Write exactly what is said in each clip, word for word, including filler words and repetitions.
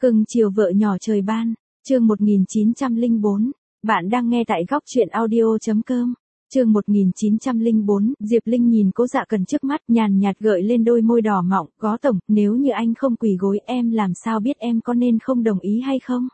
Cưng chiều vợ nhỏ trời ban, chương một nghìn chín trăm lẻ bốn, bạn đang nghe tại góc truyện audio.com. Chương một nghìn chín trăm lẻ bốn, Diệp Linh nhìn Cố Dạ Cần trước mắt, nhàn nhạt gợi lên đôi môi đỏ mọng, "Có tổng, nếu như anh không quỳ gối em làm sao biết em có nên không đồng ý hay không?"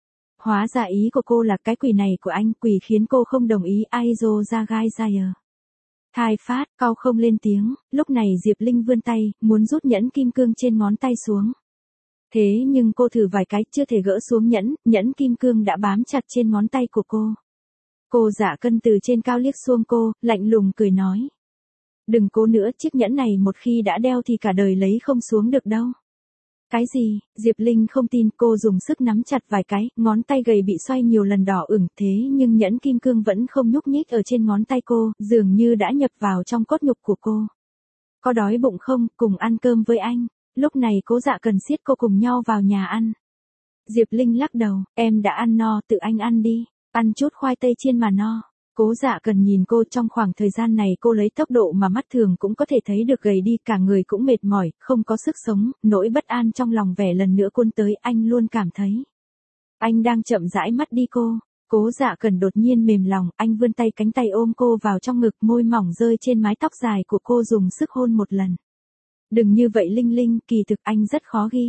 Hóa ra ý của cô là cái quỳ này của anh, quỳ khiến cô không đồng ý. Aizo ra gai Zaire. Thai phát, cau không lên tiếng, lúc này Diệp Linh vươn tay, muốn rút nhẫn kim cương trên ngón tay xuống. Thế nhưng cô thử vài cái, chưa thể gỡ xuống nhẫn, nhẫn kim cương đã bám chặt trên ngón tay của cô. Cô Dạ Cân từ trên cao liếc xuống cô, lạnh lùng cười nói. "Đừng cố nữa, chiếc nhẫn này một khi đã đeo thì cả đời lấy không xuống được đâu." "Cái gì?" Diệp Linh không tin, cô dùng sức nắm chặt vài cái, ngón tay gầy bị xoay nhiều lần đỏ ửng, thế nhưng nhẫn kim cương vẫn không nhúc nhích ở trên ngón tay cô, dường như đã nhập vào trong cốt nhục của cô. "Có đói bụng không, cùng ăn cơm với anh." Lúc này Cố Dạ Cần siết cô cùng nhau vào nhà ăn. Diệp Linh lắc đầu, "Em đã ăn no, tự anh ăn đi, ăn chút khoai tây chiên mà no." Cố Dạ Cần nhìn cô, trong khoảng thời gian này cô lấy tốc độ mà mắt thường cũng có thể thấy được gầy đi, cả người cũng mệt mỏi, không có sức sống, nỗi bất an trong lòng vẻ lần nữa cuốn tới, anh luôn cảm thấy. Anh đang chậm rãi mất đi cô. Cố Dạ Cần đột nhiên mềm lòng, anh vươn tay, cánh tay ôm cô vào trong ngực, môi mỏng rơi trên mái tóc dài của cô, dùng sức hôn một lần. "Đừng như vậy Linh Linh, kỳ thực anh rất khó ghi."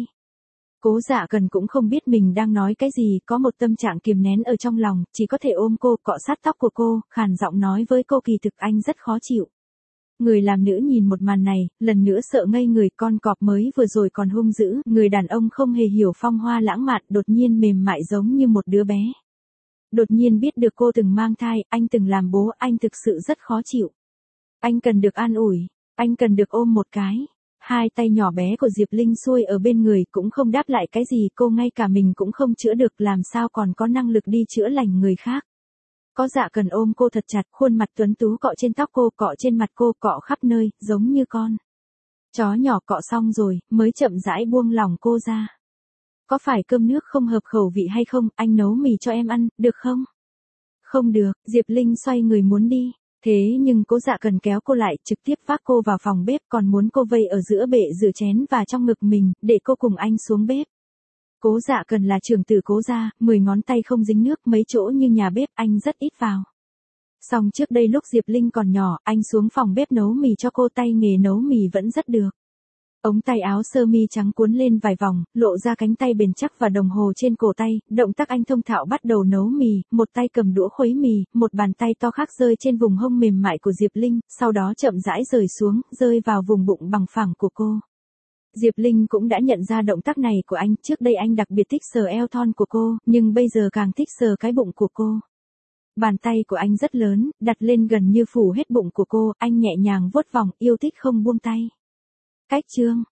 Cố Dạ Cần cũng không biết mình đang nói cái gì, có một tâm trạng kiềm nén ở trong lòng, chỉ có thể ôm cô, cọ sát tóc của cô, khàn giọng nói với cô, "Kỳ thực anh rất khó chịu." Người làm nữ nhìn một màn này, lần nữa sợ ngây người, con cọp mới vừa rồi còn hung dữ, người đàn ông không hề hiểu phong hoa lãng mạn, đột nhiên mềm mại giống như một đứa bé. Đột nhiên biết được cô từng mang thai, anh từng làm bố, anh thực sự rất khó chịu. Anh cần được an ủi, anh cần được ôm một cái. Hai tay nhỏ bé của Diệp Linh xuôi ở bên người, cũng không đáp lại cái gì, cô ngay cả mình cũng không chữa được, làm sao còn có năng lực đi chữa lành người khác. Có Dạ Cần ôm cô thật chặt, khuôn mặt tuấn tú cọ trên tóc cô, cọ trên mặt cô, cọ khắp nơi, giống như con chó nhỏ. Cọ xong rồi, mới chậm rãi buông lòng cô ra. "Có phải cơm nước không hợp khẩu vị hay không, anh nấu mì cho em ăn, được không?" "Không được." Diệp Linh xoay người muốn đi. Thế nhưng Cố Dạ Cần kéo cô lại, trực tiếp vác cô vào phòng bếp, còn muốn cô vây ở giữa bệ rửa chén và trong ngực mình, để cô cùng anh xuống bếp. Cố Dạ Cần là trưởng tử Cố gia, mười ngón tay không dính nước, mấy chỗ như nhà bếp anh rất ít vào. Song trước đây lúc Diệp Linh còn nhỏ, anh xuống phòng bếp nấu mì cho cô, tay nghề nấu mì vẫn rất được. Ống tay áo sơ mi trắng cuốn lên vài vòng, lộ ra cánh tay bền chắc và đồng hồ trên cổ tay, động tác anh thông thạo bắt đầu nấu mì, một tay cầm đũa khuấy mì, một bàn tay to khác rơi trên vùng hông mềm mại của Diệp Linh, sau đó chậm rãi rời xuống, rơi vào vùng bụng bằng phẳng của cô. Diệp Linh cũng đã nhận ra động tác này của anh, trước đây anh đặc biệt thích sờ eo thon của cô, nhưng bây giờ càng thích sờ cái bụng của cô. Bàn tay của anh rất lớn, đặt lên gần như phủ hết bụng của cô, anh nhẹ nhàng vuốt vòng, yêu thích không buông tay. Cách chương